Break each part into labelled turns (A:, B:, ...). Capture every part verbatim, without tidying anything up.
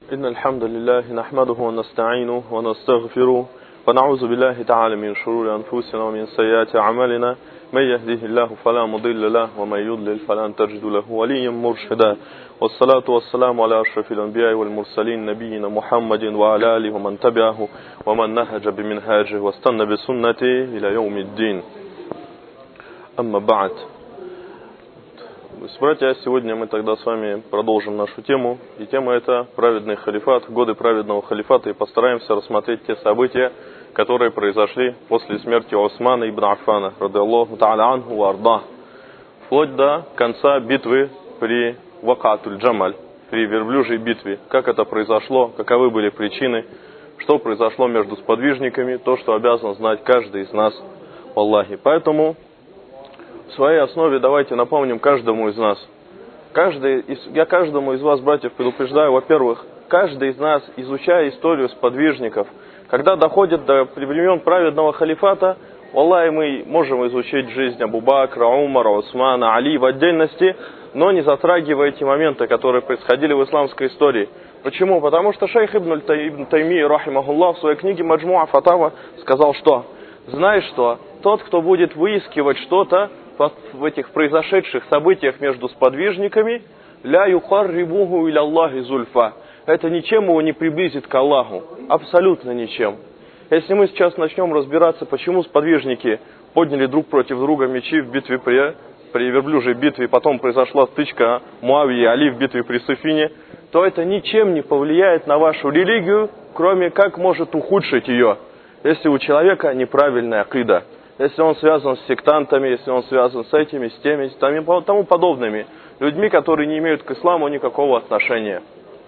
A: إن الحمد لله نحمده ونستعينه ونستغفره ونعوذ بالله تعالى من شرور أنفسنا ومن سيئات أعمالنا من يهده الله فلا مضل له ومن يضلل فلا تجد له وليا مرشدا والصلاة والسلام على أشرف الأنبياء والمرسلين نبينا محمد وعلى آله ومن تبعه ومن نهج بمنهاجه واستنى بسنته إلى يوم الدين. أما بعد. Братья, сегодня мы тогда с вами продолжим нашу тему. И тема это праведный халифат, годы праведного халифата. И постараемся рассмотреть те события, которые произошли после смерти Усмана ибн Аффана, радиаллаху та'аля анху ва арда, вплоть до конца битвы при Вакатуль-Джамаль, при верблюжьей битве. Как это произошло, каковы были причины, что произошло между сподвижниками, то, что обязан знать каждый из нас, валлахи. Поэтому в своей основе давайте напомним каждому из нас. Каждый из, я каждому из вас, братьев, предупреждаю, во-первых, каждый из нас, изучая историю сподвижников, когда доходит до времен праведного халифата, валлахи, мы можем изучить жизнь Абу Бакра, Умара, Усмана, Али в отдельности, но не затрагивая эти моменты, которые происходили в исламской истории. Почему? Потому что шейх Ибн Тайми, рахимахуллах, в своей книге Маджмуа Фатава сказал, что знаешь что, тот, кто будет выискивать что-то в этих произошедших событиях между сподвижниками, ля юкаррибуху иля Аллахи зульфа, это ничем его не приблизит к Аллаху, абсолютно ничем. Если мы сейчас начнем разбираться, почему сподвижники подняли друг против друга мечи в битве при, при верблюжьей битве, потом произошла стычка Муавии и Али в битве при Сифине, то это ничем не повлияет на вашу религию, кроме как может ухудшить ее, если у человека неправильная акида. Если он связан с сектантами, если он связан с этими, с теми, с тому подобными людьми, которые не имеют к исламу никакого отношения.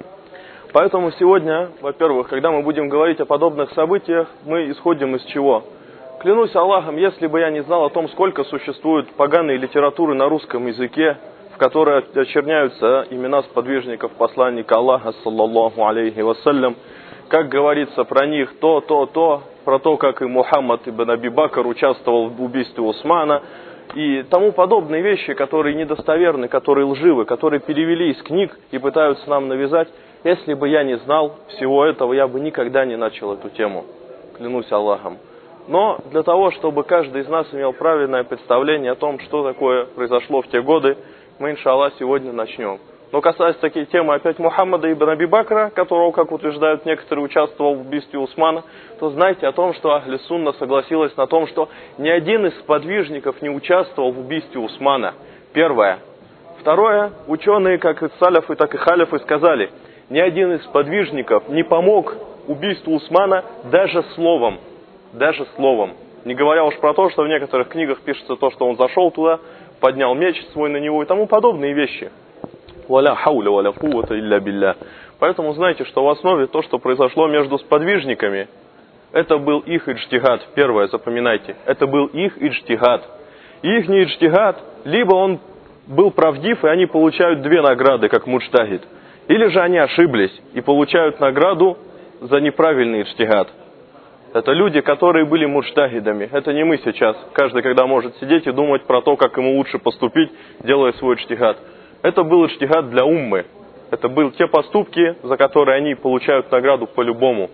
A: Поэтому сегодня, во-первых, когда мы будем говорить о подобных событиях, мы исходим из чего? Клянусь Аллахом, если бы я не знал о том, сколько существует поганой литературы на русском языке, в которой очерняются имена сподвижников посланника Аллаха, саллаллаху алейхи вассалям, как говорится про них то, то, то, про то, как и Мухаммад ибн Аби Бакр участвовал в убийстве Усмана и тому подобные вещи, которые недостоверны, которые лживы, которые перевели из книг и пытаются нам навязать. Если бы я не знал всего этого, я бы никогда не начал эту тему. Клянусь Аллахом. Но для того, чтобы каждый из нас имел правильное представление о том, что такое произошло в те годы, мы, иншаллах, сегодня начнем. Но касаясь такой темы опять Мухаммада ибн Аби Бакра, которого, как утверждают некоторые, участвовал в убийстве Усмана, то знайте о том, что Ахли Сунна согласилась на том, что ни один из сподвижников не участвовал в убийстве Усмана. Первое. Второе. Ученые, как и саляфы, так и халифы, сказали, ни один из сподвижников не помог убийству Усмана даже словом. Даже словом. Не говоря уж про то, что в некоторых книгах пишется то, что он зашел туда, поднял меч свой на него и тому подобные вещи. Валя хауля валя куввата илля билля. Поэтому знайте, что в основе то, что произошло между сподвижниками, это был их иджтигад. Первое, запоминайте, это был их иджтигад. Их не иджтигад, либо он был правдив, и они получают две награды, как муджтахид, или же они ошиблись и получают награду за неправильный иджтигад. Это люди, которые были муджтахидами. Это не мы сейчас. Каждый, когда может сидеть и думать про то, как ему лучше поступить, делая свой иджтигад. Это был иджтигад для уммы. Это были те поступки, за которые они получают награду по-любому.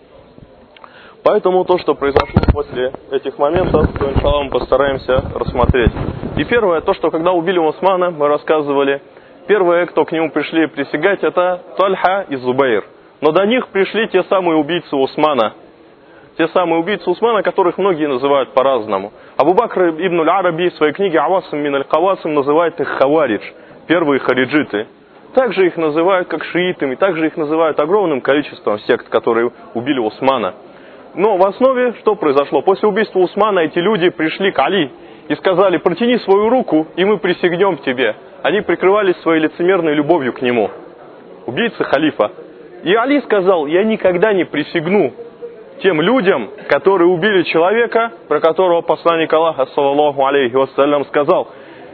A: Поэтому то, что произошло после этих моментов, то, иншаллах, мы постараемся рассмотреть. И первое, то, что когда убили Усмана, мы рассказывали, первые, кто к нему пришли присягать, это Тальха и Зубайр. Но до них пришли те самые убийцы Усмана. Те самые убийцы Усмана, которых многие называют по-разному. Абу Бакр ибн аль-Араби в своей книге «Авасим мин аль-Кавасим» называет их хаваридж. Первые хариджиты. Также их называют как шиитами, также их называют огромным количеством сект, которые убили Усмана. Но в основе что произошло? После убийства Усмана эти люди пришли к Али и сказали: протяни свою руку, и мы присягнем тебе. Они прикрывались своей лицемерной любовью к нему. Убийцы халифа. И Али сказал: я никогда не присягну тем людям, которые убили человека, про которого посланник Аллаха, саллаллаху алейхи вассалям, сказал: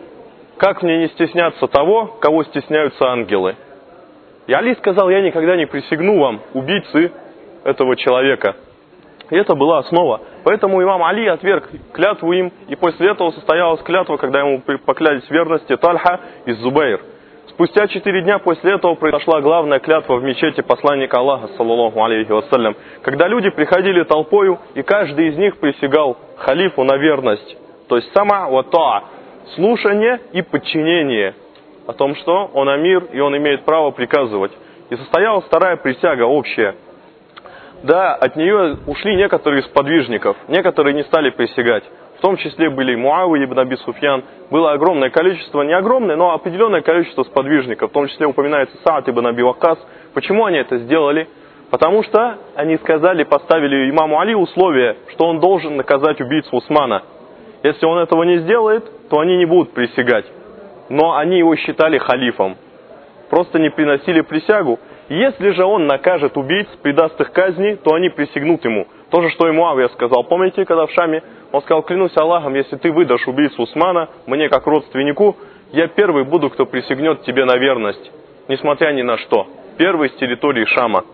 A: как мне не стесняться того, кого стесняются ангелы? И Али сказал: я никогда не присягну вам, убийцы этого человека. И это была основа. Поэтому имам Али отверг клятву им, и после этого состоялась клятва, когда ему поклялись в верности Тальха и Зубайр. Спустя четыре дня после этого произошла главная клятва в мечети посланника Аллаха, саллаллаху алейхи вассалям, когда люди приходили толпою, и каждый из них присягал халифу на верность. То есть сама ва таа, слушание и подчинение, о том, что он амир и он имеет право приказывать. И состоялась вторая присяга, общая. Да, от нее ушли некоторые из подвижников, некоторые не стали присягать. В том числе были Муавия ибн Аби Суфьян. Было огромное количество, не огромное, но определенное количество сподвижников. В том числе упоминается Саад ибн Аби Ваккас. Почему они это сделали? Потому что они сказали, поставили имаму Али условие, что он должен наказать убийцу Усмана. Если он этого не сделает, то они не будут присягать. Но они его считали халифом. Просто не приносили присягу. Если же он накажет убийц, придаст их казни, то они присягнут ему. То же, что и Муавия сказал. Помните, когда в Шаме он сказал: клянусь Аллахом, если ты выдашь убийцу Усмана, мне как родственнику, я первый буду, кто присягнет тебе на верность, несмотря ни на что. Первый с территории Шама.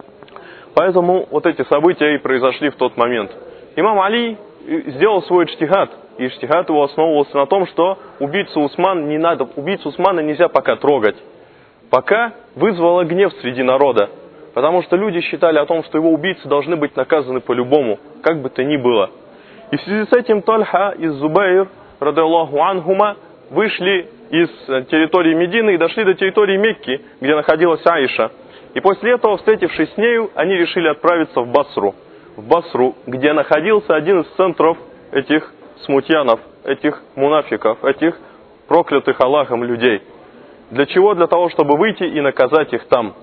A: Поэтому вот эти события и произошли в тот момент. Имам Али сделал свой иджтихад. И иджтихад его основывался на том, что убийцу Усмана не надо, убийцу Усмана нельзя пока трогать. Пока вызвало гнев среди народа. Потому что люди считали о том, что его убийцы должны быть наказаны по-любому, как бы то ни было. И в связи с этим Тальха и Зубайр, радиаллаху анхума, вышли из территории Медины и дошли до территории Мекки, где находилась Аиша. И после этого, встретившись с нею, они решили отправиться в Басру. В Басру, где находился один из центров этих смутьянов, этих мунафиков, этих проклятых Аллахом людей. Для чего? Для того, чтобы выйти и наказать их там.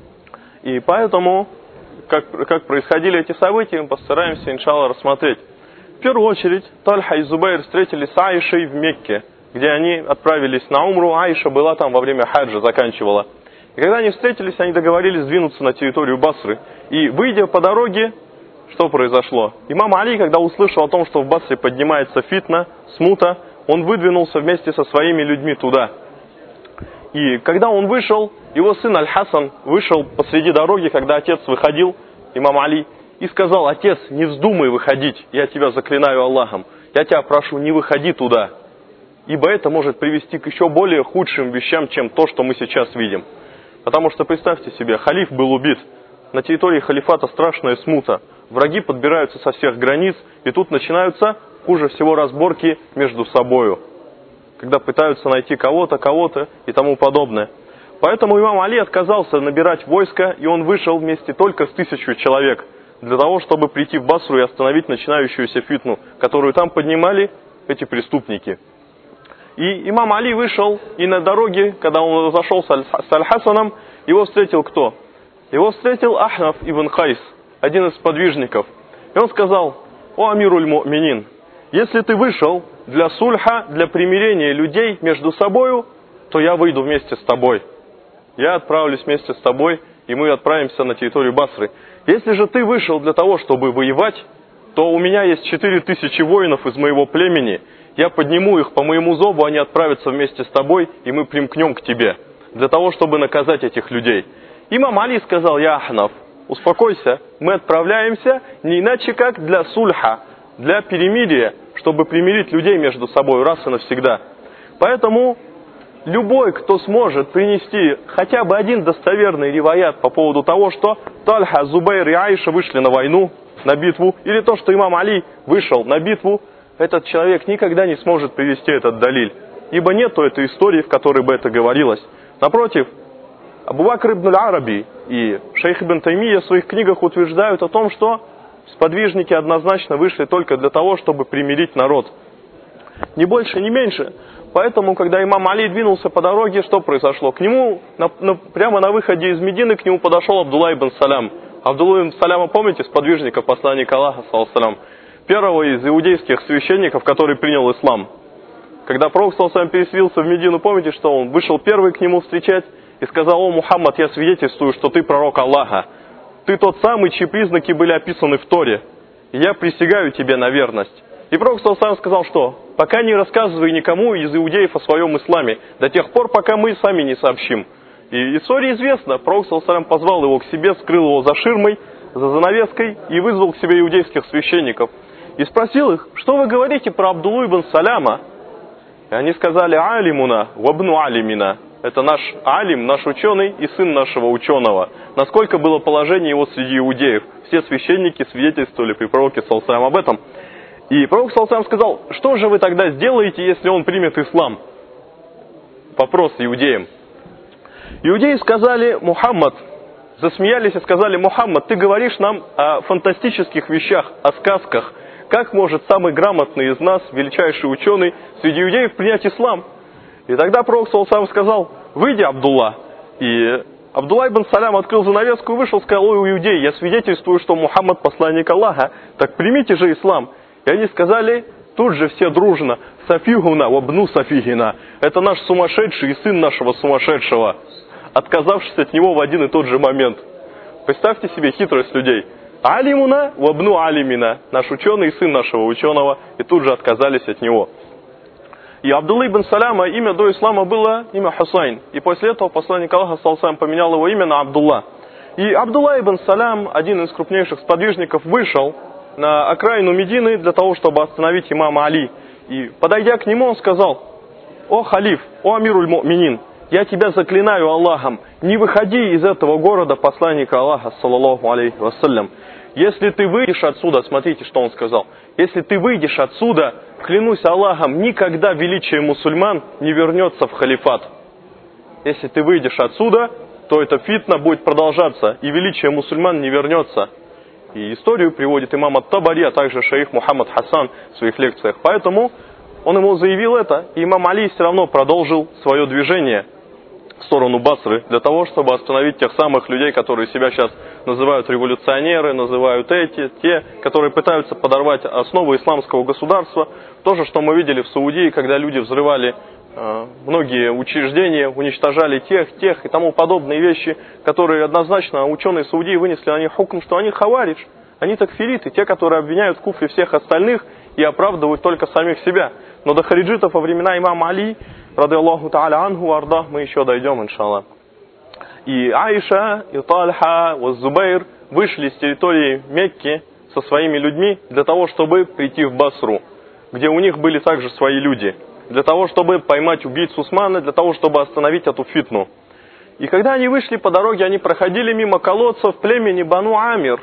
A: И поэтому, как, как происходили эти события, мы постараемся, иншаллах, рассмотреть. В первую очередь, Тальха и Зубайр встретились с Аишей в Мекке, где они отправились на умру. Аиша была там во время хаджа, заканчивала. И когда они встретились, они договорились двинуться на территорию Басры. И, выйдя по дороге, что произошло? Имам Али, когда услышал о том, что в Басре поднимается фитна, смута, он выдвинулся вместе со своими людьми туда. И когда он вышел, его сын Аль-Хасан вышел посреди дороги, когда отец выходил, имам Али, и сказал: отец, не вздумай выходить, я тебя заклинаю Аллахом, я тебя прошу, не выходи туда, ибо это может привести к еще более худшим вещам, чем то, что мы сейчас видим. Потому что, представьте себе, халиф был убит, на территории халифата страшная смута, враги подбираются со всех границ, и тут начинаются, хуже всего, разборки между собою, когда пытаются найти кого-то, кого-то и тому подобное. Поэтому имам Али отказался набирать войско, и он вышел вместе только с тысячей человек, для того, чтобы прийти в Басру и остановить начинающуюся фитну, которую там поднимали эти преступники. И имам Али вышел, и на дороге, когда он зашел с Аль-Хасаном, его встретил кто? Его встретил Ахнаф ибн Хайс, один из подвижников. И он сказал: о амируль му'минин, если ты вышел для сульха, для примирения людей между собою, то я выйду вместе с тобой. Я отправлюсь вместе с тобой, и мы отправимся на территорию Басры. Если же ты вышел для того, чтобы воевать, то у меня есть четыре тысячи воинов из моего племени. Я подниму их по моему зову, они отправятся вместе с тобой, и мы примкнем к тебе, для того, чтобы наказать этих людей. Имам Али сказал: я Ахнаф, успокойся, мы отправляемся не иначе как для сульха, для перемирия, чтобы примирить людей между собой раз и навсегда. Поэтому любой, кто сможет принести хотя бы один достоверный риваят по поводу того, что Тальха, Зубайр и Аиша вышли на войну, на битву, или то, что имам Али вышел на битву, этот человек никогда не сможет привести этот далиль. Ибо нету этой истории, в которой бы это говорилось. Напротив, Абу Бакр ибн Аль-Араби и шейх ибн Таймия в своих книгах утверждают о том, что сподвижники однозначно вышли только для того, чтобы примирить народ. Ни больше, ни меньше. Поэтому, когда имам Али двинулся по дороге, что произошло? К нему, на, на, прямо на выходе из Медины, к нему подошел Абдулла ибн Салям. Абдулла ибн Саляма, помните, сподвижника посланника Аллаха, саллаллаху, первого из иудейских священников, который принял ислам. Когда пророк, саллаллаху, переселился в Медину, помните, что он вышел первый к нему встречать и сказал: о, Мухаммад, я свидетельствую, что ты пророк Аллаха. Ты тот самый, чьи признаки были описаны в Торе. И я присягаю тебе на верность. И пророк, саллаллаху, сказал, что пока не рассказывай никому из иудеев о своем исламе, до тех пор, пока мы сами не сообщим. И история известна. Пророк, саллаллаху, позвал его к себе, скрыл его за ширмой, за занавеской и вызвал к себе иудейских священников. И спросил их: что вы говорите про Абдуллу ибн Саляма? И они сказали: алимуна вабну алимина. Это наш алим, наш ученый и сын нашего ученого. Насколько было положение его среди иудеев. Все священники свидетельствовали при пророке саллаллаху об этом. И пророк саллаллаху сказал: что же вы тогда сделаете, если он примет ислам? Вопрос иудеям. Иудеи сказали: Мухаммад, засмеялись и сказали: Мухаммад, ты говоришь нам о фантастических вещах, о сказках. Как может самый грамотный из нас, величайший ученый, среди иудеев принять ислам? И тогда пророк саллаллаху сказал: выйди, Абдулла. И Абдулла ибн Салям открыл занавеску и вышел, сказал: ой, иудеи, я свидетельствую, что Мухаммад посланник Аллаха, так примите же ислам. И они сказали тут же все дружно: Сафихуна вабну Сафихина. Это наш сумасшедший и сын нашего сумасшедшего, отказавшись от него в один и тот же момент. Представьте себе хитрость людей. Алимуна вабну алимина. Наш ученый и сын нашего ученого. И тут же отказались от него. И Абдулла ибн Саляма имя до ислама было имя Хусайн. И после этого посланник Аллаха саллаллаху поменял его имя на Абдулла. И Абдулла ибн Салям, один из крупнейших сподвижников, вышел на окраину Медины для того, чтобы остановить имама Али. И подойдя к нему, он сказал: о халиф, о амируль му'минин, я тебя заклинаю Аллахом, не выходи из этого города посланника Аллаха, саллаллаху алейхи вассалям. Если ты выйдешь отсюда, смотрите, что он сказал, если ты выйдешь отсюда, клянусь Аллахом, никогда величие мусульман не вернется в халифат. Если ты выйдешь отсюда, то эта фитна будет продолжаться, и величие мусульман не вернется. И историю приводит имам ат-Табари, а также шейх Мухаммад Хасан в своих лекциях. Поэтому он ему заявил это, и имам Али все равно продолжил свое движение в сторону Басры, для того, чтобы остановить тех самых людей, которые себя сейчас называют революционеры, называют эти, те, которые пытаются подорвать основы исламского государства. То же, что мы видели в Саудии, когда люди взрывали э, многие учреждения, уничтожали тех, тех и тому подобные вещи, которые однозначно ученые Саудии вынесли на них хукм, что они хаваридж, они такфириты, те, которые обвиняют в куфре всех остальных и оправдывают только самих себя. Но до хариджитов во времена имама Али, рады Аллаху та'аля анху арда, мы еще дойдем, иншаллах. И Аиша, и Тальха, и Зубайр вышли с территории Мекки со своими людьми для того, чтобы прийти в Басру, где у них были также свои люди, для того, чтобы поймать убийцу Усмана, для того, чтобы остановить эту фитну. И когда они вышли по дороге, они проходили мимо колодцев племени Бану Амир.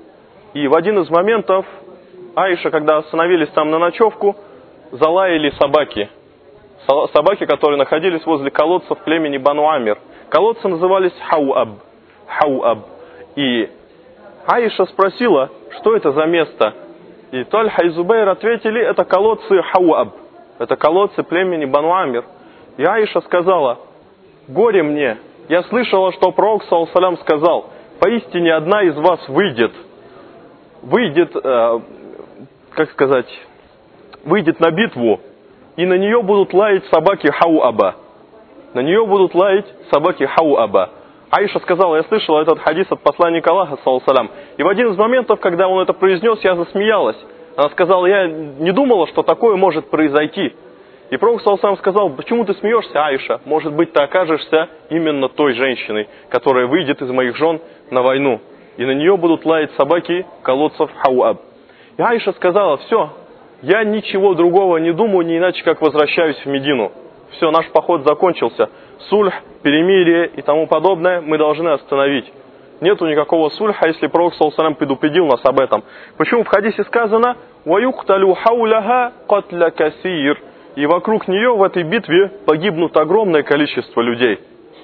A: И в один из моментов Аиша, когда остановились там на ночевку, залаяли собаки. Собаки, которые находились возле колодцев племени Бану Амир. Колодцы назывались Хауаб. Хауаб. И Аиша спросила, что это за место. И Тальха и Зубайр ответили: это колодцы Хауаб. Это колодцы племени Бану Амир. И Аиша сказала: горе мне, я слышала, что пророк саллаллаху алейхи ва саллям сказал: поистине одна из вас выйдет. Выйдет, э, как сказать, выйдет на битву, и на нее будут лаять собаки Хауаба. На нее будут лаять собаки Хауаба. Аиша сказала: я слышала этот хадис от посланника Аллаха, саллаллаху алейхи ва саллям. И в один из моментов, когда он это произнес, я засмеялась. Она сказала: я не думала, что такое может произойти. И пророк, саллаллаху алейхи ва саллям, сказал: почему ты смеешься, Аиша? Может быть, ты окажешься именно той женщиной, которая выйдет из моих жен на войну. И на нее будут лаять собаки колодцев Хауаб. И Аиша сказала: все, я ничего другого не думаю, не иначе как возвращаюсь в Медину. Все, наш поход закончился. Сульх, перемирие и тому подобное мы должны остановить. Нету никакого сульха, если пророк саллаллаху алейхи ва саллям предупредил нас об этом. Почему в хадисе сказано: «Ваюкталю хауляха катля касир». И вокруг нее в этой битве погибнут огромное количество людей.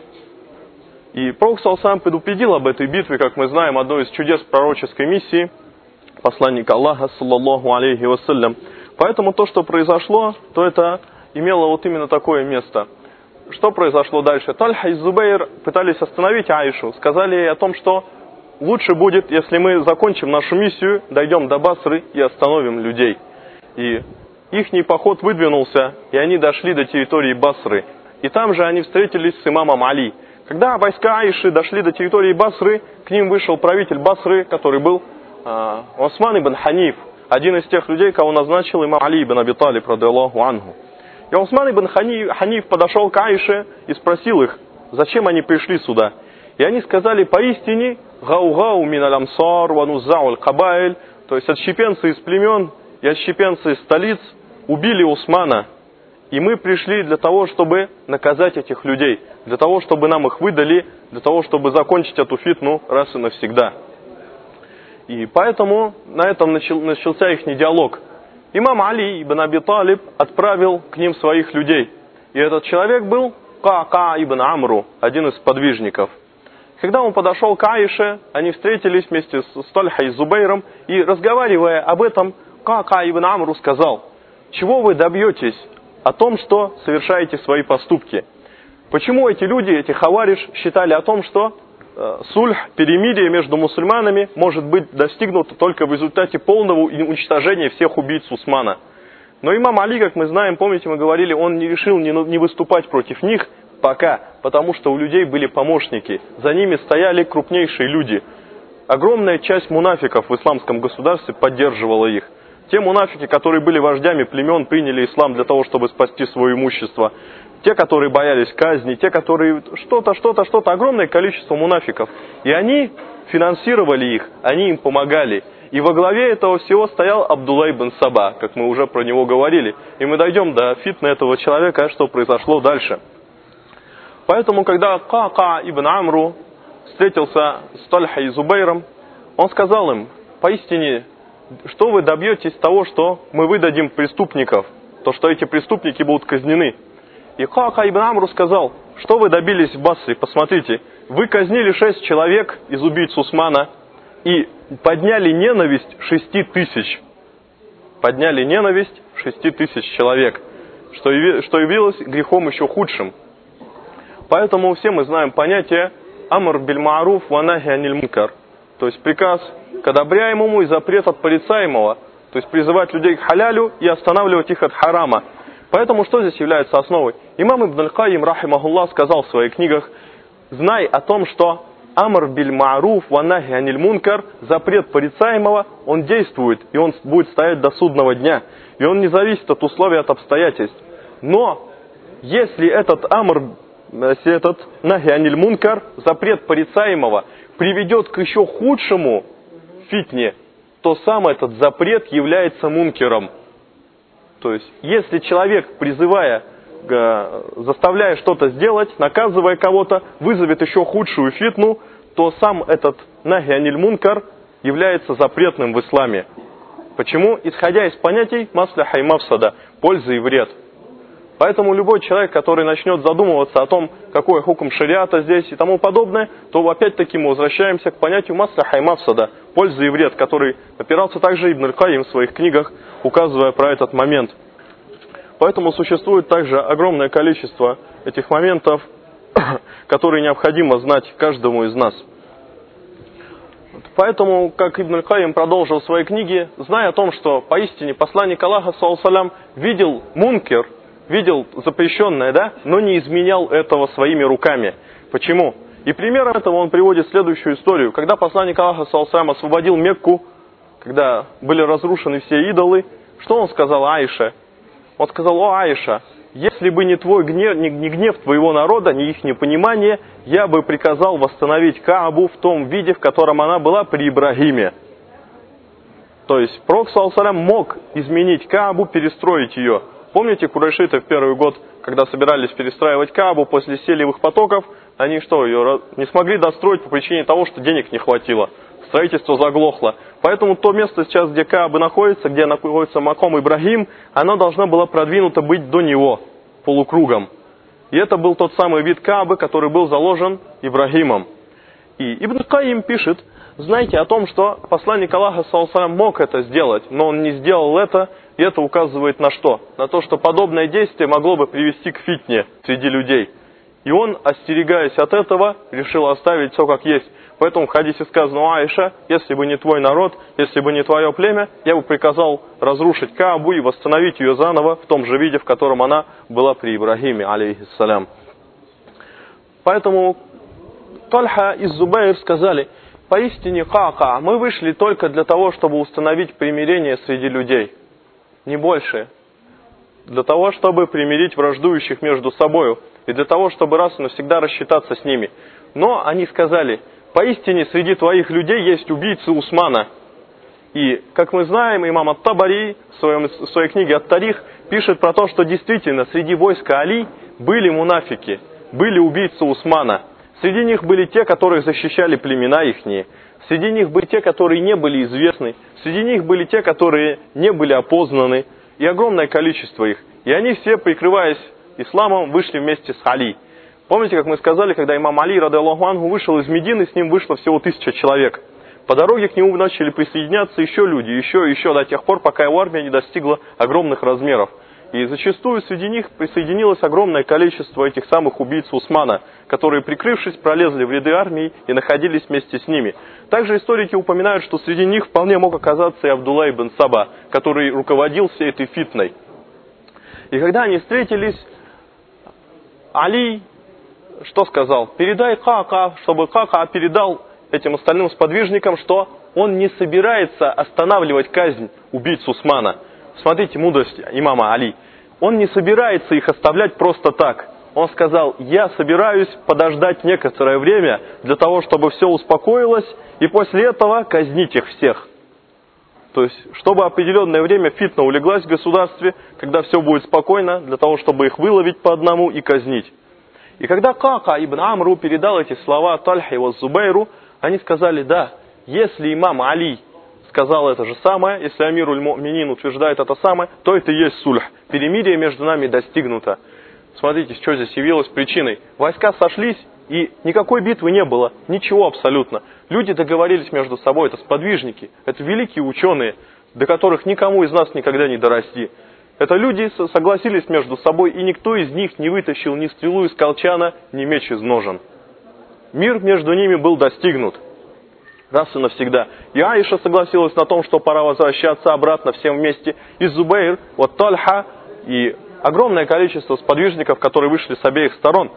A: И пророк саллаллаху алейхи ва саллям предупредил об этой битве, как мы знаем, одно из чудес пророческой миссии посланника Аллаха, саллаллаху алейхи вассалям. Поэтому то, что произошло, то это имело вот именно такое место. Что произошло дальше? Тальха и Зубайр пытались остановить Аишу, сказали ей о том, что лучше будет, если мы закончим нашу миссию, дойдем до Басры и остановим людей. И ихний поход выдвинулся, и они дошли до территории Басры. И там же они встретились с имамом Али. Когда войска Аиши дошли до территории Басры, к ним вышел правитель Басры, который был э, Усман ибн Ханиф, один из тех людей, кого назначил имам Али ибн Аби Талиб, ради Аллаху анху. И Усман ибн Ханиф, Ханиф подошел к Аише и спросил их, зачем они пришли сюда. И они сказали: поистине, гау-гау мин аль-амсар ва нуззау аль-кабайль, то есть отщепенцы из племен и отщепенцы из столиц убили Усмана И мы пришли для того, чтобы наказать этих людей, для того, чтобы нам их выдали, для того, чтобы закончить эту фитну раз и навсегда. И поэтому на этом начал, начался их диалог. Имам Али ибн Аби Талиб отправил к ним своих людей. И этот человек был Ка-Ка ибн Амру, один из подвижников. Когда он подошел к Аише, они встретились вместе с Тальхой и Зубейром, и, разговаривая об этом, Ка-Ка ибн Амру сказал: «Чего вы добьетесь о том, что совершаете свои поступки?» Почему эти люди, эти хавариш, считали о том, что э, сульх, перемирие между мусульманами может быть достигнуто только в результате полного уничтожения всех убийц Усмана? Но имам Али, как мы знаем, помните, мы говорили, он не решил не, не выступать против них пока, потому что у людей были помощники, за ними стояли крупнейшие люди. Огромная часть мунафиков в исламском государстве поддерживала их. Те мунафики, которые были вождями племен, приняли ислам для того, чтобы спасти свое имущество. Те, которые боялись казни, те, которые что-то, что-то, что-то, огромное количество мунафиков. И они финансировали их, они им помогали. И во главе этого всего стоял Абдулла ибн Саба, как мы уже про него говорили. И мы дойдем до фитны этого человека, что произошло дальше. Поэтому, когда Ка-Ка ибн Амру встретился с Тальхой и Зубейром, он сказал им: поистине, что вы добьетесь того, что мы выдадим преступников, то, что эти преступники будут казнены? И Ка-Ка ибн Амру сказал: что вы добились в Басре? Посмотрите, вы казнили шесть человек из убийц Усмана и подняли ненависть шести тысяч. Подняли ненависть шести тысяч человек, что, яви, что явилось грехом еще худшим. Поэтому все мы знаем понятие «Амр биль-Мааруф ва нахи аниль мункар», то есть приказ к одобряемому и запрет от порицаемого, то есть призывать людей к халялю и останавливать их от харама. Поэтому что здесь является основой? Имам Ибн аль-Кайим, рахимахуллах, сказал в своих книгах: знай о том, что «Амр биль-Мааруф ва нахи аниль мункар», запрет порицаемого, он действует, и он будет стоять до судного дня, и он не зависит от условий, от обстоятельств. Но если этот амр, если этот нахи аниль мункар, запрет порицаемого, приведет к еще худшему фитне, то сам этот запрет является мункером. То есть, если человек, призывая, заставляя что-то сделать, наказывая кого-то, вызовет еще худшую фитну, то сам этот нахи аниль мункар является запретным в исламе. Почему? Исходя из понятий масляха и мафсада, польза и вред. Поэтому любой человек, который начнет задумываться о том, какой хукм шариата здесь и тому подобное, то опять-таки мы возвращаемся к понятию масляха и мафсада, польза и вред, который опирался также Ибн аль-Кайим в своих книгах, указывая про этот момент. Поэтому существует также огромное количество этих моментов, которые необходимо знать каждому из нас. Поэтому, как Ибн аль-Кайим продолжил в своей книге, зная о том, что поистине посланник Аллаха, саллаллаху алейхи ва саллям, видел мункер, видел запрещенное, да, но не изменял этого своими руками. Почему? И примером этого он приводит следующую историю. Когда посланник Аллаха, саллаллаху алейхи ва саллям, освободил Мекку, когда были разрушены все идолы, что он сказал Аише? Он сказал: о, Аиша, если бы не твой гнев, не, не гнев твоего народа, не их непонимание, я бы приказал восстановить Каабу в том виде, в котором она была при Ибрагиме. То есть Пророк, саллаллаху алейхи ва саллям, мог изменить Каабу, перестроить ее. Помните, курайшиты в первый год, когда собирались перестраивать Каабу после селевых потоков, они что, ее не смогли достроить по причине того, что денег не хватило. Строительство заглохло. Поэтому то место сейчас, где Кааба находится, где находится Маком Ибрагим, оно должно было продвинуто быть до него, полукругом. И это был тот самый вид Каабы, который был заложен Ибрагимом. И Ибн Каим пишет: знайте о том, что посланник Аллаха, саллаллаху алейхи ва саллям, мог это сделать, но он не сделал это, и это указывает на что? На то, что подобное действие могло бы привести к фитне среди людей. И он, остерегаясь от этого, решил оставить все как есть. Поэтому в хадисе сказано: Аиша, если бы не твой народ, если бы не твое племя, я бы приказал разрушить Каабу и восстановить ее заново в том же виде, в котором она была при Ибрагиме, алейхиссалям. Поэтому Тальха и Зубейр сказали: поистине, Ка-Ка, мы вышли только для того, чтобы установить примирение среди людей. Не больше. Для того, чтобы примирить враждующих между собою. И для того, чтобы раз и навсегда рассчитаться с ними. Но они сказали: поистине, среди твоих людей есть убийцы Усмана. И, как мы знаем, имам ат-Табари в, своем, в своей книге «Ат-Тарих» пишет про то, что действительно среди войска Али были мунафики, были убийцы Усмана. Среди них были те, которые защищали племена ихние. Среди них были те, которые не были известны. Среди них были те, которые не были опознаны. И огромное количество их. И они все, прикрываясь исламом, вышли вместе с Али. Помните, как мы сказали, когда имам Али, ради Аллаху анху, вышел из Медины, с ним вышло всего тысяча человек. По дороге к нему начали присоединяться еще люди, еще и еще, до тех пор, пока его армия не достигла огромных размеров. И зачастую среди них присоединилось огромное количество этих самых убийц Усмана, которые, прикрывшись, пролезли в ряды армии и находились вместе с ними. Также историки упоминают, что среди них вполне мог оказаться и Абдулла ибн Саба, который руководил всей этой фитной. И когда они встретились, Али что сказал? Передай Кака, чтобы Кака передал этим остальным сподвижникам, что он не собирается останавливать казнь убийц Усмана. Смотрите мудрость имама Али. Он не собирается их оставлять просто так. Он сказал: я собираюсь подождать некоторое время для того, чтобы все успокоилось, и после этого казнить их всех. То есть, чтобы определенное время фитна улеглась в государстве, когда все будет спокойно, для того, чтобы их выловить по одному и казнить. И когда Кака ибн Амру передал эти слова Тальхе и Зубайру, они сказали: да, если имам Али сказал это же самое, если Амируль Му'минин утверждает это самое, то это и есть сульх. Перемирие между нами достигнуто. Смотрите, что здесь явилось причиной. Войска сошлись, и никакой битвы не было. Ничего абсолютно. Люди договорились между собой. Это сподвижники. Это великие ученые, до которых никому из нас никогда не дорасти. Это люди согласились между собой, и никто из них не вытащил ни стрелу из колчана, ни меч из ножен. Мир между ними был достигнут. Раз и навсегда. И Аиша согласилась на том, что пора возвращаться обратно всем вместе. И Зубейр, вот Тальха, и огромное количество сподвижников, которые вышли с обеих сторон.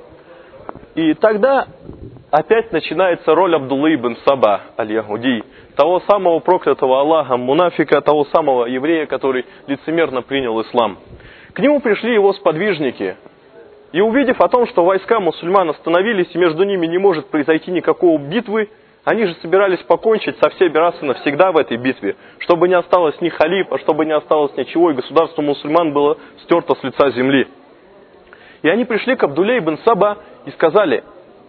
A: И тогда опять начинается роль Абдуллы ибн Саба, аль-Яхуди, того самого проклятого Аллахом мунафика, того самого еврея, который лицемерно принял ислам. К нему пришли его сподвижники. И увидев о том, что войска мусульман остановились, и между ними не может произойти никакой битвы, они же собирались покончить со всеми раз и навсегда в этой битве, чтобы не осталось ни халифа, чтобы не осталось ничего, и государство мусульман было стерто с лица земли. И они пришли к Абдулле ибн Саба и сказали: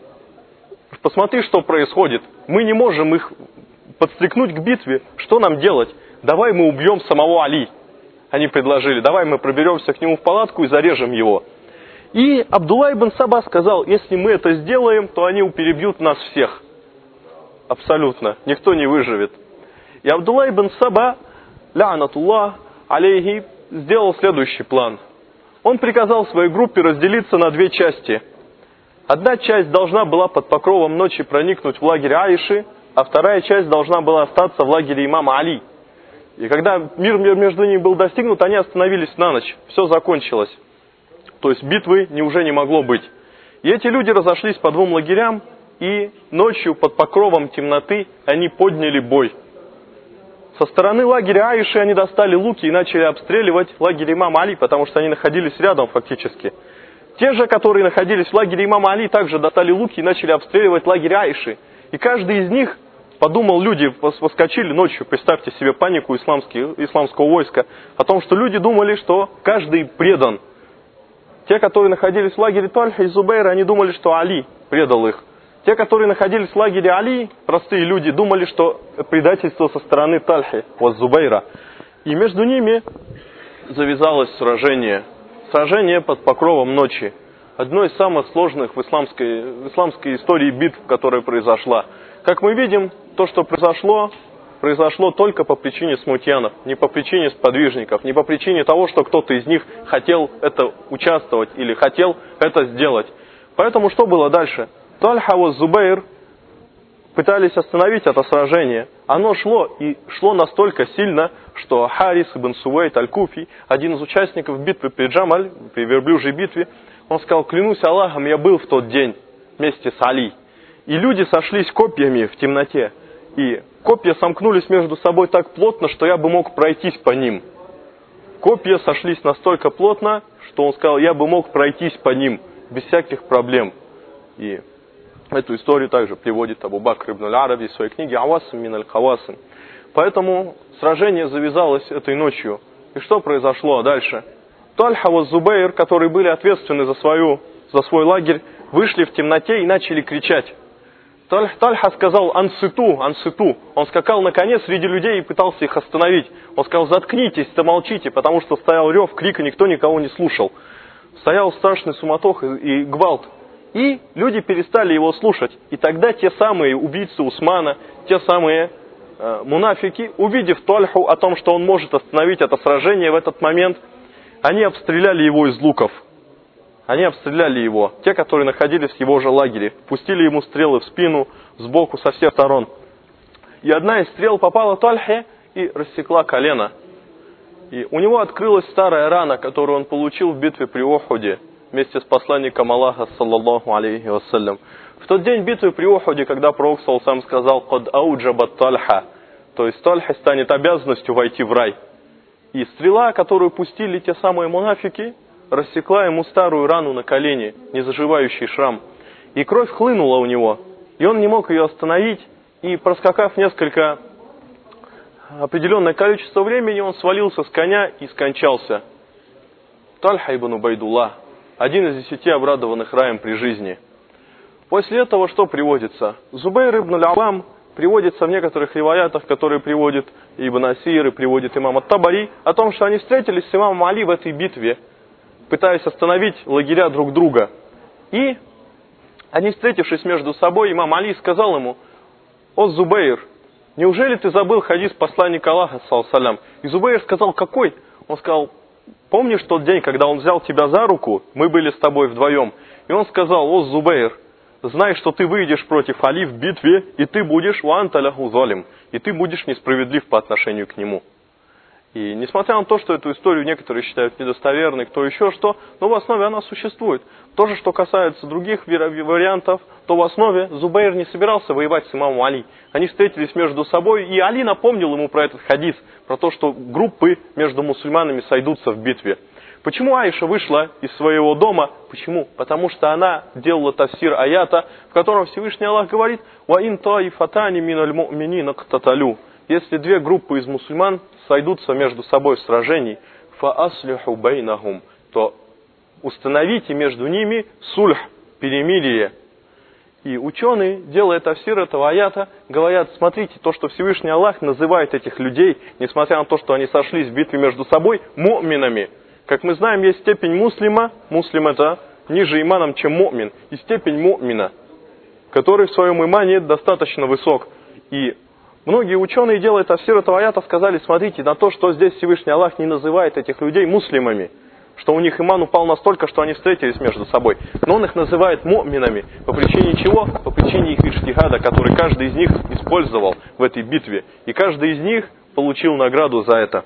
A: посмотри, что происходит, мы не можем их подстрекнуть к битве, что нам делать? Давай мы убьем самого Али. Они предложили: давай мы проберемся к нему в палатку и зарежем его. И Абдулла ибн Саба сказал: если мы это сделаем, то они перебьют нас всех. Абсолютно. Никто не выживет. И Абдулла ибн Саба, ла'натуллах алейхи, сделал следующий план. Он приказал своей группе разделиться на две части. Одна часть должна была под покровом ночи проникнуть в лагерь Аиши, а вторая часть должна была остаться в лагере имама Али. И когда мир между ними был достигнут, они остановились на ночь. Все закончилось. То есть битвы уже не могло быть. И эти люди разошлись по двум лагерям, и ночью под покровом темноты они подняли бой. Со стороны лагеря Аиши они достали луки и начали обстреливать лагерь имама Али, потому что они находились рядом фактически. Те же, которые находились в лагере имама Али, также достали луки и начали обстреливать лагерь Аиши. И каждый из них подумал, люди воскочили ночью, представьте себе панику исламского войска, о том, что люди думали, что каждый предан. Те, которые находились в лагере Тальха и Зубейра, они думали, что Али предал их. Те, которые находились в лагере Али, простые люди, думали, что предательство со стороны Тальхи, вот Зубейра. И между ними завязалось сражение. Сражение под покровом ночи. Одно из самых сложных в исламской, в исламской истории битв, которая произошла. Как мы видим, то, что произошло, произошло только по причине смутьянов, не по причине сподвижников, не по причине того, что кто-то из них хотел это участвовать или хотел это сделать. Поэтому что было дальше? Тальха и Зубейр пытались остановить это сражение. Оно шло, и шло настолько сильно, что Харис ибн Сувейт аль-Куфи, один из участников битвы при Джамаль, при верблюжьей битве, он сказал: клянусь Аллахом, я был в тот день вместе с Али. И люди сошлись копьями в темноте. И копья сомкнулись между собой так плотно, что я бы мог пройтись по ним. Копья сошлись настолько плотно, что он сказал: я бы мог пройтись по ним без всяких проблем. И эту историю также приводит Абу Бакр ибн аль-Араби в своей книге «Авасм мин аль-Хавасм». Поэтому сражение завязалось этой ночью. И что произошло дальше? Тальха и Зубейр, которые были ответственны за, свою, за свой лагерь, вышли в темноте и начали кричать. Тальха сказал «Анситу, анситу». Он скакал на коне среди людей и пытался их остановить. Он сказал «Заткнитесь, замолчите», потому что стоял рев, крик, и никто никого не слушал. Стоял страшный суматох и, и гвалт. И люди перестали его слушать. И тогда те самые убийцы Усмана, те самые э, мунафики, увидев Тальху о том, что он может остановить это сражение в этот момент, они обстреляли его из луков. Они обстреляли его, те, которые находились в его же лагере. Пустили ему стрелы в спину, сбоку, со всех сторон. И одна из стрел попала Тальхе и рассекла колено. И у него открылась старая рана, которую он получил в битве при Ухуде, вместе с посланником Аллаха, саллаллаху алейхи вассалям. В тот день битвы при Ухуде, когда пророк сам сказал «Кад ауджабат Тальха», то есть Тальха станет обязанностью войти в рай. И стрела, которую пустили те самые мунафики, рассекла ему старую рану на колене, незаживающий шрам. И кровь хлынула у него, и он не мог ее остановить, и проскакав несколько определенное количество времени, он свалился с коня и скончался. Тальха ибн Убайдуллах, один из десяти обрадованных раем при жизни. После этого что приводится? Зубейр ибн аль-Авам приводится в некоторых риваятах, которые приводит Ибн Асир и приводит имам ат-Табари, о том, что они встретились с имамом Али в этой битве, пытаясь остановить лагеря друг друга. И они, встретившись между собой, имам Али сказал ему: «О, Зубейр, неужели ты забыл хадис посланника Аллаха, саллаллаху?» И Зубейр сказал: «Какой?» Он сказал: «Помнишь тот день, когда он взял тебя за руку, мы были с тобой вдвоем?» И он сказал: «О, Зубейр, знай, что ты выйдешь против Али в битве, и ты будешь ванта лаху залим, и ты будешь несправедлив по отношению к нему». И несмотря на то, что эту историю некоторые считают недостоверной, кто еще что, но в основе она существует. То же, что касается других вариантов, то в основе Зубейр не собирался воевать с имамом Али. Они встретились между собой, и Али напомнил ему про этот хадис, про то, что группы между мусульманами сойдутся в битве. Почему Аиша вышла из своего дома? Почему? Потому что она делала тафсир аята, в котором Всевышний Аллах говорит: «Ва ин таифатани миналь му'минина ктаталю». Если две группы из мусульман сойдутся между собой в сражении, фа аслиху байнахум, то установите между ними сульх, перемирие. И ученые, делая тафсир этого аята, говорят: смотрите, то, что Всевышний Аллах называет этих людей, несмотря на то, что они сошлись в битве между собой, му'минами. Как мы знаем, есть степень муслима, муслим это ниже иманом, чем му'мин, и степень му'мина, который в своем имане достаточно высок. И многие ученые, делая тафсир этого аята, сказали: смотрите на то, что здесь Всевышний Аллах не называет этих людей муслимами, что у них иман упал настолько, что они встретились между собой. Но он их называет му'минами. По причине чего? По причине их иджтихада, который каждый из них использовал в этой битве. И каждый из них получил награду за это.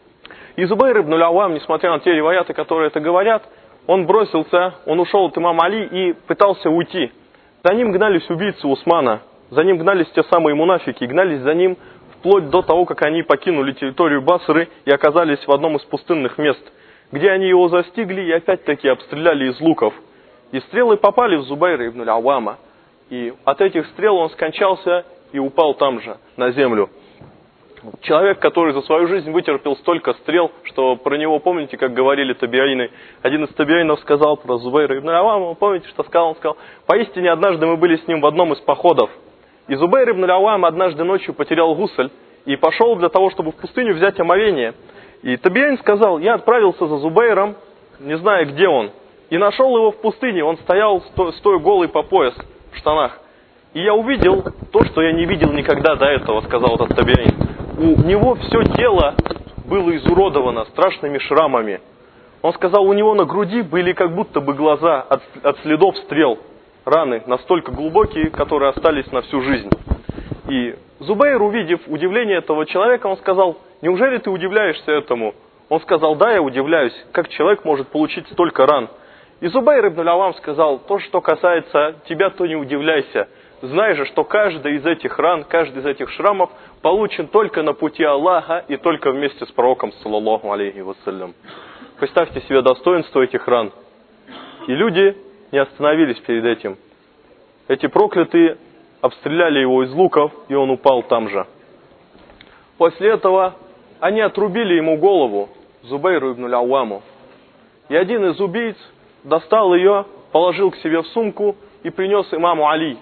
A: И Зубейр ибн аль-Авам, несмотря на те риваяты, которые это говорят, он бросился, он ушел от имама Али и пытался уйти. За ним гнались убийцы Усмана, за ним гнались те самые мунафики, гнались за ним вплоть до того, как они покинули территорию Басры и оказались в одном из пустынных мест, где они его застигли и опять-таки обстреляли из луков. И стрелы попали в Зубейра ибн аль-Авама. И от этих стрел он скончался и упал там же, на землю. Человек, который за свою жизнь вытерпел столько стрел, что про него, помните, как говорили табиаины, один из табиаинов сказал про Зубейра ибн аль-Авама, помните, что сказал? Он сказал: поистине однажды мы были с ним в одном из походов. И Зубейр ибн аль-Авам однажды ночью потерял гусль и пошел для того, чтобы в пустыню взять омовение. И табиаин сказал: я отправился за Зубейром, не зная, где он, и нашел его в пустыне. Он стоял стоя голый по пояс в штанах. И я увидел то, что я не видел никогда до этого, сказал этот табиаин. У него все тело было изуродовано страшными шрамами. Он сказал, у него на груди были как будто бы глаза от, от следов стрел, раны настолько глубокие, которые остались на всю жизнь. И Зубейр, увидев удивление этого человека, он сказал: неужели ты удивляешься этому? Он сказал: да, я удивляюсь, как человек может получить столько ран. И Зубейр ибн аль-Авам сказал: то, что касается тебя, то не удивляйся. Знай же, что каждый из этих ран, каждый из этих шрамов получен только на пути Аллаха и только вместе с пророком, саллаллаху алейхи вассалям. Представьте себе достоинство этих ран. И люди не остановились перед этим. Эти проклятые обстреляли его из луков, и он упал там же. После этого они отрубили ему голову, Зубейру ибн аль-Ауаму. И один из убийц достал ее, положил к себе в сумку и принес имаму Али.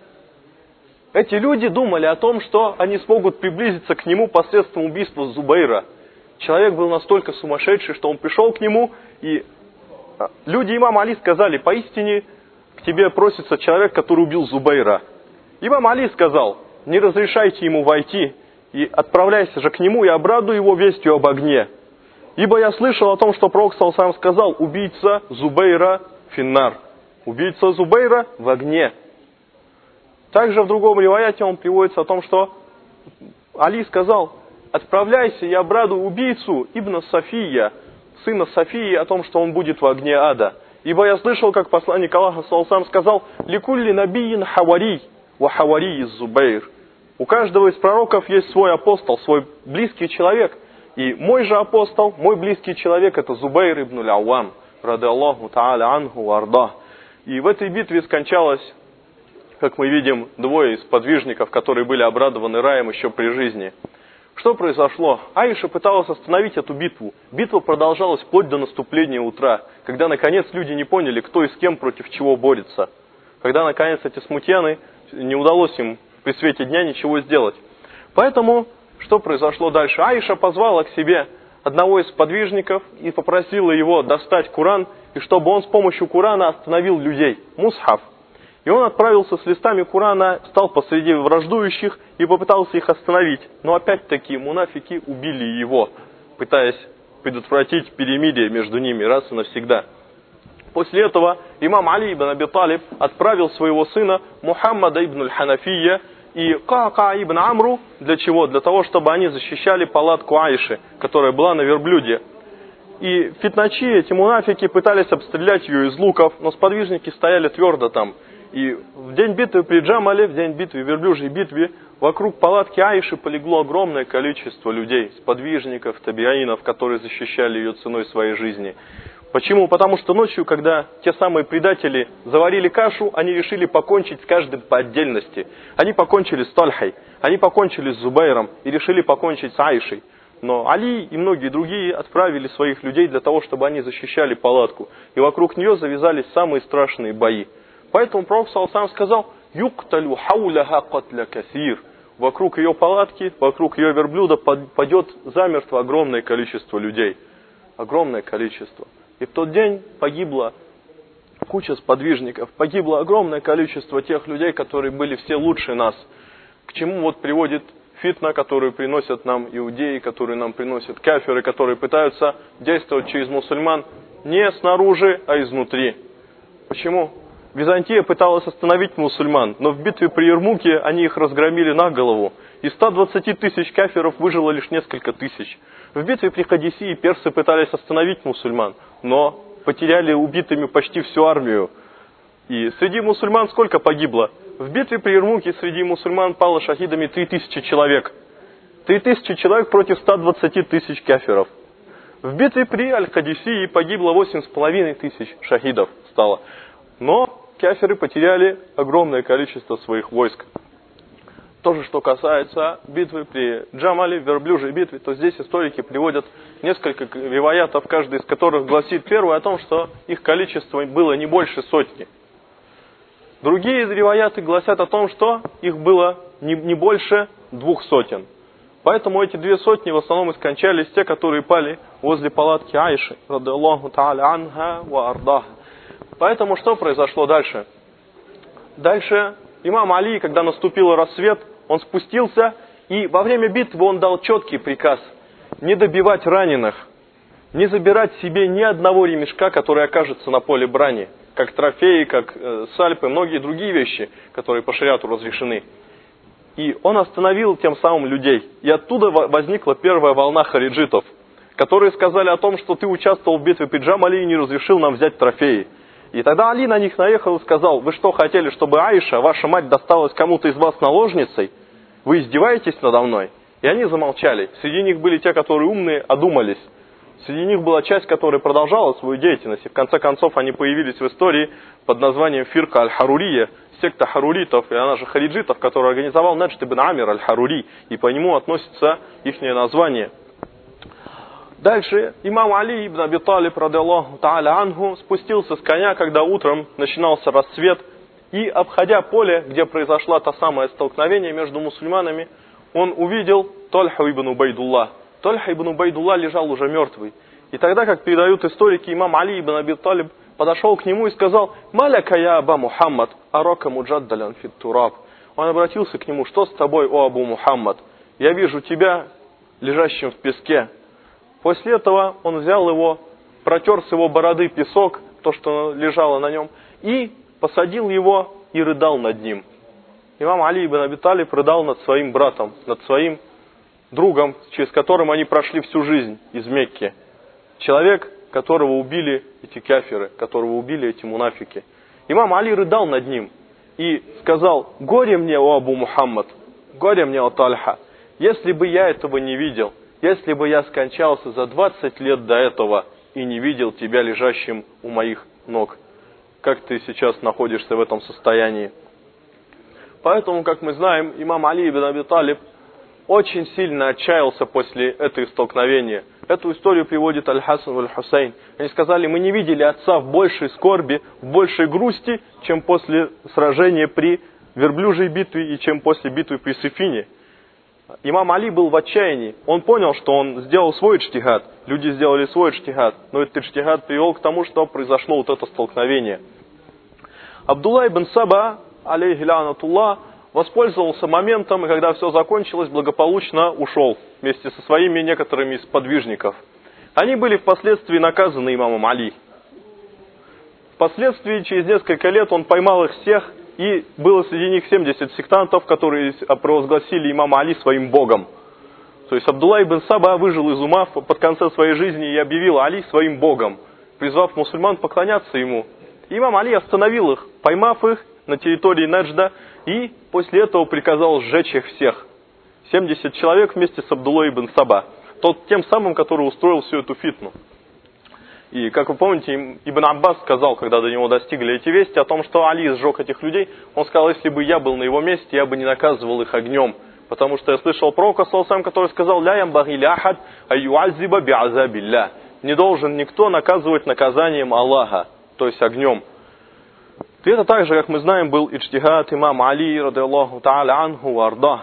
A: Эти люди думали о том, что они смогут приблизиться к нему посредством убийства Зубейра. Человек был настолько сумасшедший, что он пришел к нему, и люди имама Али сказали: поистине к тебе просится человек, который убил Зубейра. Имам Али сказал: не разрешайте ему войти, и отправляйся же к нему и обрадуй его вестью об огне. Ибо я слышал о том, что пророк саллаллаху алейхи ва саллям сказал: убийца Зубейра финнар. Убийца Зубейра в огне. Также в другом риваяте он приводится о том, что Али сказал: отправляйся и обрадуй убийцу Ибн София, сына Софии, о том, что он будет в огне ада. Ибо я слышал, как посланник Аллаха саллаллаху алейхи ва саллям сказал: ликулли набийин хавари, ва хавари из Зубейр. У каждого из пророков есть свой апостол, свой близкий человек. И мой же апостол, мой близкий человек, это Зубейр ибн аль-Ауам, ради Аллаху та'аля анху ва ардах. И в этой битве скончалось, как мы видим, двое из подвижников, которые были обрадованы раем еще при жизни. Что произошло? Аиша пыталась остановить эту битву. Битва продолжалась вплоть до наступления утра, когда наконец люди не поняли, кто и с кем против чего борется. Когда наконец эти смутьяны, не удалось им при свете дня ничего сделать. Поэтому, что произошло дальше? Аиша позвала к себе одного из подвижников и попросила его достать Куран, и чтобы он с помощью Курана остановил людей, мусхаф. И он отправился с листами Курана, стал посреди враждующих и попытался их остановить. Но опять-таки мунафики убили его, пытаясь предотвратить перемирие между ними раз и навсегда. После этого имам Али ибн Аби Талиб отправил своего сына Мухаммада ибн аль-Ханафия и Ка-Ка ибн Амру. Для чего? Для того, чтобы они защищали палатку Аиши, которая была на верблюде. И фитначи, эти мунафики, пытались обстрелять ее из луков, но сподвижники стояли твердо там. И в день битвы при Джамале, в день битвы, верблюжьей битве, вокруг палатки Аиши полегло огромное количество людей, сподвижников, табиаинов, которые защищали ее ценой своей жизни. Почему? Потому что ночью, когда те самые предатели заварили кашу, они решили покончить с каждым по отдельности. Они покончили с Тальхой, они покончили с Зубайром и решили покончить с Аишей. Но Али и многие другие отправили своих людей для того, чтобы они защищали палатку. И вокруг нее завязались самые страшные бои. Поэтому пророк саллаллаху алейхи ва саллям сказал: «Юкталю хауляха катля касир». Вокруг ее палатки, вокруг ее верблюда падет замертво огромное количество людей. Огромное количество. И в тот день погибло куча сподвижников, погибло огромное количество тех людей, которые были все лучше нас. К чему вот приводит фитна, которую приносят нам иудеи, которую нам приносят кафиры, которые пытаются действовать через мусульман не снаружи, а изнутри. Почему? Византия пыталась остановить мусульман, но в битве при Ярмуке они их разгромили на голову. Из ста двадцати тысяч кафиров выжило лишь несколько тысяч. В битве при Кадисии персы пытались остановить мусульман, но потеряли убитыми почти всю армию. И среди мусульман сколько погибло? В битве при Ярмуке среди мусульман пало шахидами три тысячи человек. три тысячи человек против ста двадцати тысяч кафиров. В битве при Аль-Кадисии погибло восемь с половиной тысяч шахидов стало. Но кафиры потеряли огромное количество своих войск. То же, что касается битвы при Джамале, верблюжьей битве, то здесь историки приводят несколько риваятов, каждый из которых гласит первое о том, что их количество было не больше сотни. Другие риваяты гласят о том, что их было не, не больше двух сотен. Поэтому эти две сотни в основном и скончались те, которые пали возле палатки Аиши, ради Аллаху та'аля анха ва ардаха. Поэтому что произошло дальше? Дальше имам Али, когда наступил рассвет, он спустился, и во время битвы он дал четкий приказ не добивать раненых, не забирать себе ни одного ремешка, который окажется на поле брани, как трофеи, как э, сальпы, многие другие вещи, которые по шариату разрешены. И он остановил тем самым людей. И оттуда возникла первая волна хариджитов, которые сказали о том, что ты участвовал в битве при Джамале и не разрешил нам взять трофеи. И тогда Али на них наехал и сказал: вы что, хотели, чтобы Аиша, ваша мать, досталась кому-то из вас наложницей? Вы издеваетесь надо мной? И они замолчали. Среди них были те, которые умные, одумались. Среди них была часть, которая продолжала свою деятельность, и в конце концов они появились в истории под названием Фирка аль-Харурия, секта харуритов, и она же хариджитов, которую организовал Наджд ибн Амир аль-Харури, и по нему относится их название. Дальше имам Али ибн Аби Талиб, радиаллаху та'аля анху, спустился с коня, когда утром начинался рассвет, и, обходя поле, где произошло то самое столкновение между мусульманами, он увидел Тальху ибн Убайдуллах. Тальха ибн Убайдуллах лежал уже мертвый. И тогда, как передают историки, имам Али ибн Аби Талиб подошел к нему и сказал: «Маляка я Аба Мухаммад, арака муджаддалян фит тураб». Он обратился к нему: «Что с тобой, о Абу Мухаммад? Я вижу тебя лежащим в песке». После этого он взял его, протер с его бороды песок, то, что лежало на нем, и посадил его и рыдал над ним. Имам Али ибн Аби Талиб рыдал над своим братом, над своим другом, через которым они прошли всю жизнь из Мекки. Человек, которого убили эти кафиры, которого убили эти мунафики. Имам Али рыдал над ним и сказал: «Горе мне, о Абу Мухаммад, горе мне, о Тальха, если бы я этого не видел, если бы я скончался за двадцать лет до этого и не видел тебя лежащим у моих ног, как ты сейчас находишься в этом состоянии». Поэтому, как мы знаем, имам Али ибн Аби Талиб очень сильно отчаялся после этого столкновения. Эту историю приводит Аль-Хасан Аль-Хусейн. Они сказали: «Мы не видели отца в большей скорби, в большей грусти, чем после сражения при верблюжьей битве и чем после битвы при Сифине». Имам Али был в отчаянии. Он понял, что он сделал свой иджтихад. Люди сделали свой иджтихад. Но этот иджтихад привел к тому, что произошло вот это столкновение. Абдулла ибн Саба, алейхи ла'натуллах, воспользовался моментом, и когда все закончилось, благополучно ушел вместе со своими некоторыми из подвижников. Они были впоследствии наказаны имамом Али. Впоследствии, через несколько лет, он поймал их всех, и было среди них семьдесят сектантов, которые провозгласили имама Али своим богом. То есть Абдулла ибн Саба выжил из ума под конце своей жизни и объявил Али своим богом, призвав мусульман поклоняться ему. И имам Али остановил их, поймав их на территории Наджда, и после этого приказал сжечь их всех. семьдесят человек вместе с Абдуллой ибн Саба. Тот тем самым, который устроил всю эту фитну. И, как вы помните, Ибн Аббас сказал, когда до него достигли эти вести, о том, что Али сжег этих людей. Он сказал: если бы я был на его месте, я бы не наказывал их огнем. Потому что я слышал пророка, который сказал: «Ля ямбаги ля ахад аюаззиба би'азабилля». Не должен никто наказывать наказанием Аллаха, то есть огнем. И это также, как мы знаем, был иджтихад имама Али, радиаллаху та'аля анху ва арда.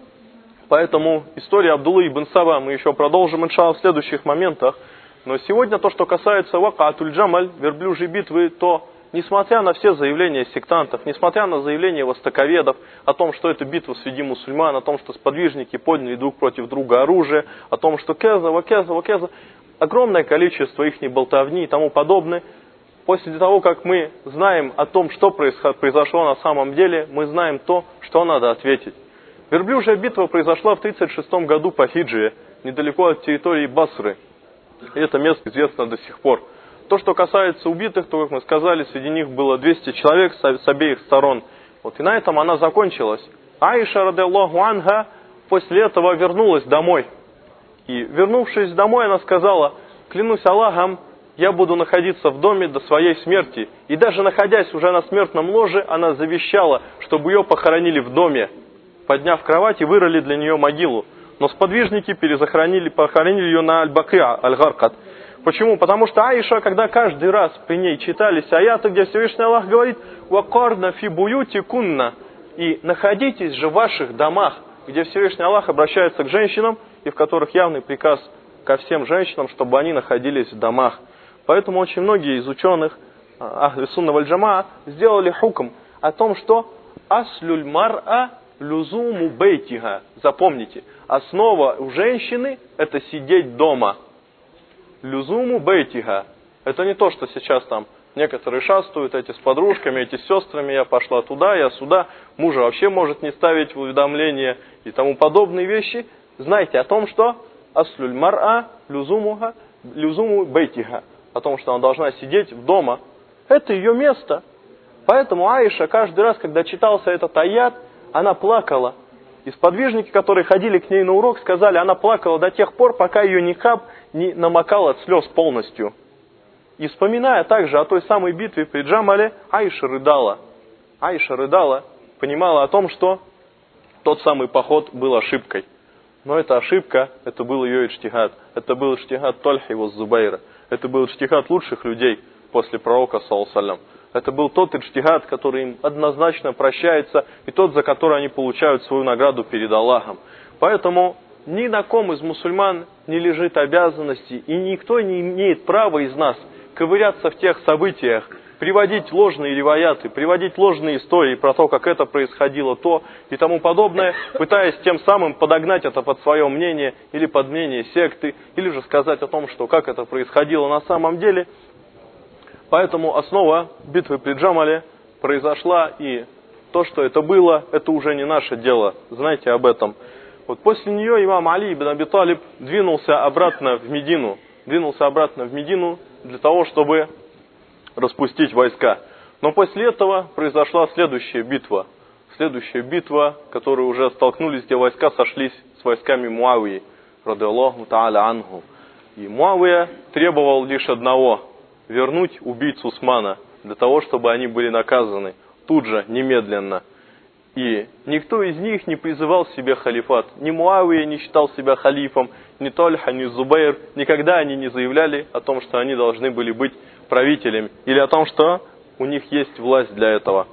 A: Поэтому история Абдуллы ибн Саба мы еще продолжим, иншаллах, в следующих моментах. Но сегодня то, что касается вакаатуль джамаль, верблюжьей битвы, то, несмотря на все заявления сектантов, несмотря на заявления востоковедов о том, что это битва среди мусульман, о том, что сподвижники подняли друг против друга оружие, о том, что кеза, вакеза, вакеза, огромное количество их болтовни и тому подобное, после того, как мы знаем о том, что произошло на самом деле, мы знаем то, что надо ответить. Верблюжья битва произошла в тридцать шестом году по хиджре, недалеко от территории Басры. И это место известно до сих пор. То, что касается убитых, то, как мы сказали, среди них было двести человек с обеих сторон. Вот и на этом она закончилась. Аиша, радиаллаху анха, после этого вернулась домой. И, вернувшись домой, она сказала: «Клянусь Аллахом, я буду находиться в доме до своей смерти». И даже находясь уже на смертном ложе, она завещала, чтобы ее похоронили в доме, подняв кровать и вырыли для нее могилу. Но сподвижники перезахоронили, похоронили ее на Аль-Бакиа, Аль-Гаркат. Почему? Потому что Аиша, когда каждый раз при ней читались аяты, где Всевышний Аллах говорит: «Вакарна фи буюти кунна», и находитесь же в ваших домах, где Всевышний Аллах обращается к женщинам, и в которых явный приказ ко всем женщинам, чтобы они находились в домах. Поэтому очень многие из ученых Ахли Сунна валь Джамаа сделали хукм о том, что аслюль мар'a люзуму бейтиха. Запомните, основа у женщины – это сидеть дома. Люзуму бейтиха. Это не то, что сейчас там некоторые шастают, эти с подружками, эти с сестрами, я пошла туда, я сюда, мужа вообще может не ставить в уведомления и тому подобные вещи. Знайте о том, что аслюль мар'a люзумуха, люзуму бейтиха. О том, что она должна сидеть в дома. Это ее место. Поэтому Аиша каждый раз, когда читался этот аят, она плакала. И сподвижники, которые ходили к ней на урок, сказали, она плакала до тех пор, пока ее никаб не намокал от слез полностью. И вспоминая также о той самой битве при Джамале, Аиша рыдала. Аиша рыдала, понимала о том, что тот самый поход был ошибкой. Но эта ошибка, это был ее иджтихад. Это был иджтихад Тольхи ва Зубайра. Это был иджтихад лучших людей после пророка, саллаллаху алейхи ва саллям. Это был тот иджтихад, который им однозначно прощается, и тот, за который они получают свою награду перед Аллахом. Поэтому ни на ком из мусульман не лежит обязанности, и никто не имеет права из нас ковыряться в тех событиях, приводить ложные риваяты, приводить ложные истории про то, как это происходило, то и тому подобное, пытаясь тем самым подогнать это под свое мнение или под мнение секты, или же сказать о том, что как это происходило на самом деле. Поэтому основа битвы при Джамале произошла, и то, что это было, это уже не наше дело. Знайте об этом. Вот после нее имам Али ибн Аби Талиб двинулся обратно в Медину. Двинулся обратно в Медину для того, чтобы распустить войска. Но после этого произошла следующая битва. Следующая битва, которую уже столкнулись, где войска сошлись с войсками Муавии, радиаллаху та'аля анху. И Муавия требовал лишь одного: вернуть убийц Усмана, для того, чтобы они были наказаны тут же, немедленно. И никто из них не призывал себе халифат. Ни Муавия не считал себя халифом, ни Тольха, ни Зубайр. Никогда они не заявляли о том, что они должны были быть правителями, или о том, что у них есть власть для этого.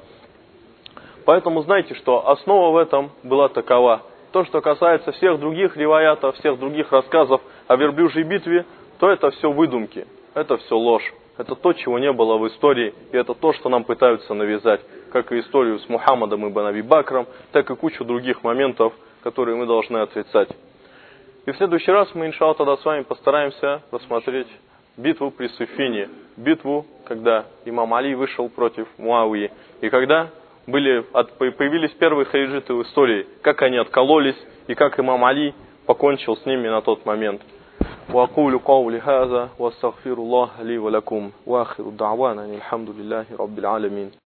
A: Поэтому знайте, что основа в этом была такова. То, что касается всех других риваятов, всех других рассказов о верблюжьей битве, то это все выдумки, это все ложь. Это то, чего не было в истории, и это то, что нам пытаются навязать. Как и историю с Мухаммадом ибн Аби Бакром, так и кучу других моментов, которые мы должны отрицать. И в следующий раз мы, иншаллах, тогда с вами постараемся рассмотреть битву при Суффине. Битву, когда имам Али вышел против Муавии. И когда были, появились первые хариджиты в истории, как они откололись, и как имам Али покончил с ними на тот момент. وأقول قولي هذا واستغفر الله لي ولكم وآخر دعوانا الحمد لله رب العالمين.